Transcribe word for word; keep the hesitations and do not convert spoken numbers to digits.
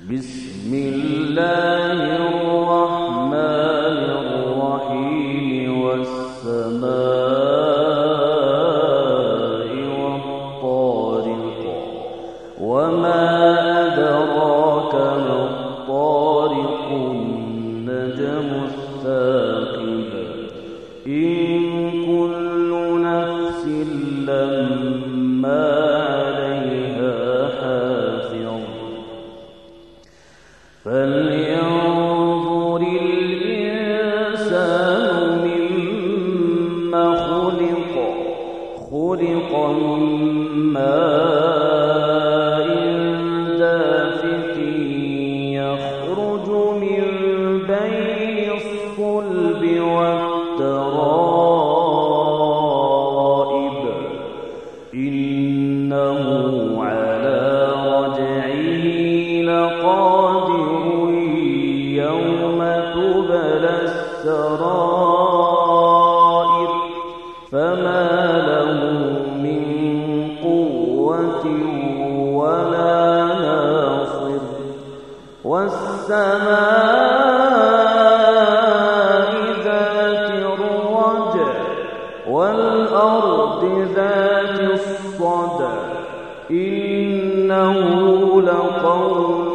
بسم الله الرحمن الرحيم والسماء والطارق وما أدراك ما الطارق النجم الثاقب إن كل نفس لما عليها حافظ فلينظر الإنسان مما خلق خلق من ماء دافق يخرج من بين الصلب والترائب إنه على رجعه لقادر يوم تبلى السرائر فما له من قوة ولا ناصر والسماء ذات الرجع والأرض ذات الصدع إنه لقول